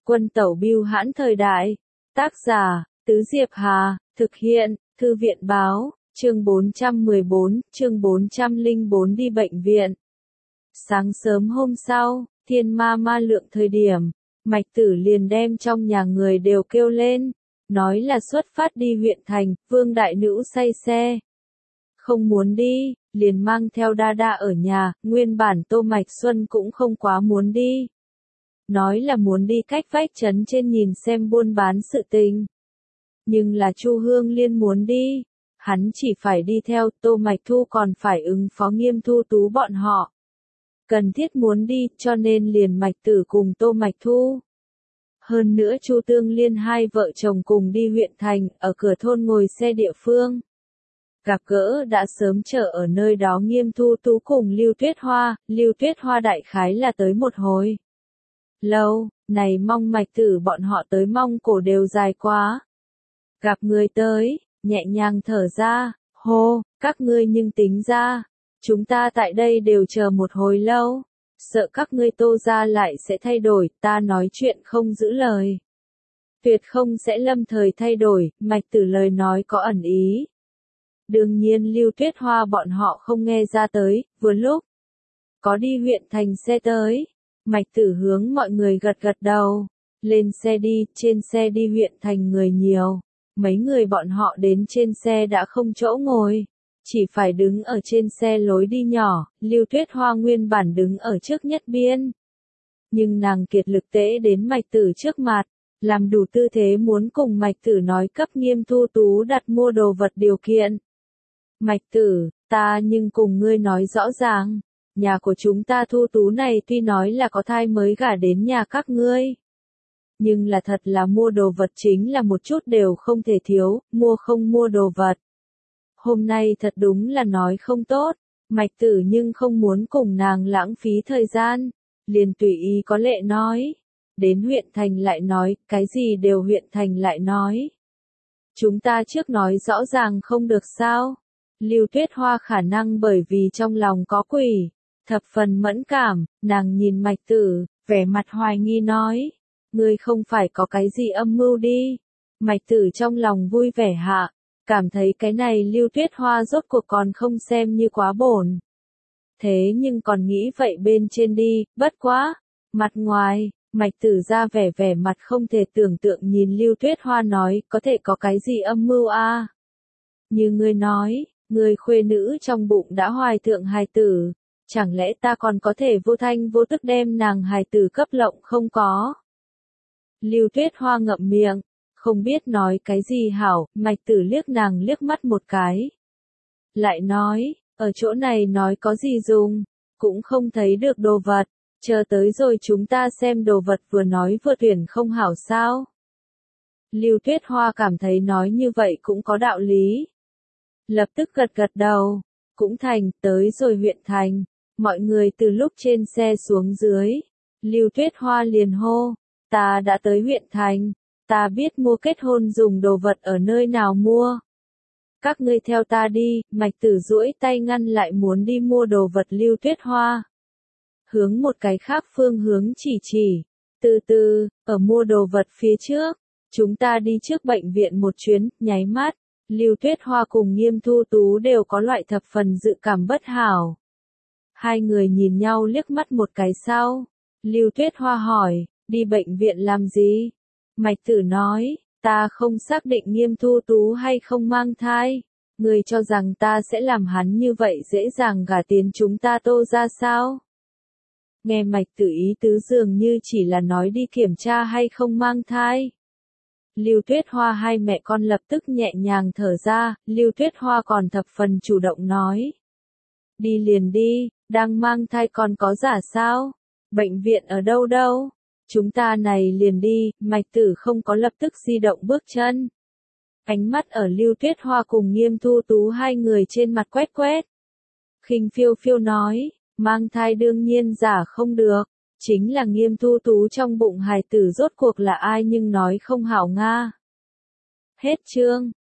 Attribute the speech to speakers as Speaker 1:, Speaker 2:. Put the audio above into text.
Speaker 1: Quân tẩu bưu hãn thời đại. Tác giả, Tứ Diệp Hà, thực hiện, Thư viện báo, chương 414 đi bệnh viện. Sáng sớm hôm sau, thiên ma lượng thời điểm, Mạch Tử liền đem trong nhà người đều kêu lên, nói là xuất phát đi huyện thành, Vương đại nữ say xe. Không muốn đi, liền mang theo đa đa ở nhà, nguyên bản Tô Mạch Xuân cũng không quá muốn đi. Nói là muốn đi cách vách trấn trên nhìn xem buôn bán sự tình. Nhưng là Chu Hương Liên muốn đi, hắn chỉ phải đi theo, Tô Mạch Thu còn phải ứng phó Nghiêm Thu Tú bọn họ. Cần thiết muốn đi, cho nên liền Mạch Tử cùng Tô Mạch Thu. Hơn nữa Chu Tương Liên hai vợ chồng cùng đi huyện thành, ở cửa thôn ngồi xe địa phương. Gặp gỡ đã sớm chờ ở nơi đó Nghiêm Thu Tú cùng Lưu Tuyết Hoa đại khái là tới một hồi. Lâu, này mong Mạch Tử bọn họ tới mong cổ đều dài quá. Gặp người tới, nhẹ nhàng thở ra, hô, các ngươi nhưng tính ra, chúng ta tại đây đều chờ một hồi lâu, sợ các ngươi Tô gia lại sẽ thay đổi, ta nói chuyện không giữ lời. Tuyệt không sẽ lâm thời thay đổi, Mạch Tử lời nói có ẩn ý. Đương nhiên Lưu Tuyết Hoa bọn họ không nghe ra tới, vừa lúc có đi huyện thành xe tới. Mạch Tử hướng mọi người gật gật đầu, lên xe đi, trên xe đi huyện thành người nhiều, mấy người bọn họ đến trên xe đã không chỗ ngồi, chỉ phải đứng ở trên xe lối đi nhỏ, Lưu Tuyết Hoa nguyên bản đứng ở trước nhất biên. Nhưng nàng kiệt lực tễ đến Mạch Tử trước mặt, làm đủ tư thế muốn cùng Mạch Tử nói cấp Nghiêm Thu Tú đặt mua đồ vật điều kiện. Mạch Tử, ta nhưng cùng ngươi nói rõ ràng. Nhà của chúng ta Thu Tú này tuy nói là có thai mới gả đến nhà các ngươi. Nhưng là thật là mua đồ vật chính là một chút đều không thể thiếu, mua không mua đồ vật. Hôm nay thật đúng là nói không tốt, Mạch Tử nhưng không muốn cùng nàng lãng phí thời gian, liền tùy ý có lệ nói. Đến huyện thành lại nói, cái gì đều huyện thành lại nói. Chúng ta trước nói rõ ràng không được sao. Lưu Tuyết Hoa khả năng bởi vì trong lòng có quỷ. Thập phần mẫn cảm, nàng nhìn Mạch Tử, vẻ mặt hoài nghi nói, ngươi không phải có cái gì âm mưu đi. Mạch Tử trong lòng vui vẻ hạ, cảm thấy cái này Lưu Tuyết Hoa rốt cuộc còn không xem như quá bổn. Thế nhưng còn nghĩ vậy bên trên đi, bất quá, mặt ngoài, Mạch Tử ra vẻ mặt không thể tưởng tượng nhìn Lưu Tuyết Hoa nói, có thể có cái gì âm mưu a? Như ngươi nói, người khuê nữ trong bụng đã hoài thượng hài tử. Chẳng lẽ ta còn có thể vô thanh vô tức đem nàng hài tử cấp lộng không có? Lưu Tuyết Hoa ngậm miệng, không biết nói cái gì hảo, Mạch Tử liếc nàng liếc mắt một cái. Lại nói, ở chỗ này nói có gì dùng, cũng không thấy được đồ vật, chờ tới rồi chúng ta xem đồ vật vừa nói vừa tuyển không hảo sao? Lưu Tuyết Hoa cảm thấy nói như vậy cũng có đạo lý. Lập tức gật gật đầu, cũng thành, tới rồi huyện thành. Mọi người từ lúc trên xe xuống dưới, Lưu Tuyết Hoa liền hô, ta đã tới huyện thành, ta biết mua kết hôn dùng đồ vật ở nơi nào mua. Các ngươi theo ta đi, Mạch Tử duỗi tay ngăn lại muốn đi mua đồ vật Lưu Tuyết Hoa. Hướng một cái khác phương hướng chỉ, từ từ, ở mua đồ vật phía trước, chúng ta đi trước bệnh viện một chuyến, nháy mắt, Lưu Tuyết Hoa cùng Nghiêm Thu Tú đều có loại thập phần dự cảm bất hảo. Hai người nhìn nhau liếc mắt một cái sau. Lưu Tuyết Hoa hỏi, đi bệnh viện làm gì? Mạch Tử nói, ta không xác định Nghiêm Thu Tú hay không mang thai. Người cho rằng ta sẽ làm hắn như vậy dễ dàng gả tiến chúng ta Tô ra sao? Nghe Mạch Tử ý tứ dường như chỉ là nói đi kiểm tra hay không mang thai. Lưu Tuyết Hoa hai mẹ con lập tức nhẹ nhàng thở ra, Lưu Tuyết Hoa còn thập phần chủ động nói. Đi liền đi, đang mang thai còn có giả sao? Bệnh viện ở đâu đâu? Chúng ta này liền đi, Mạch Tử không có lập tức di động bước chân. Ánh mắt ở Lưu Tuyết Hoa cùng Nghiêm Thu Tú hai người trên mặt quét quét. Khinh phiêu phiêu nói, mang thai đương nhiên giả không được, chính là Nghiêm Thu Tú trong bụng hài tử rốt cuộc là ai nhưng nói không hảo nga. Hết chương.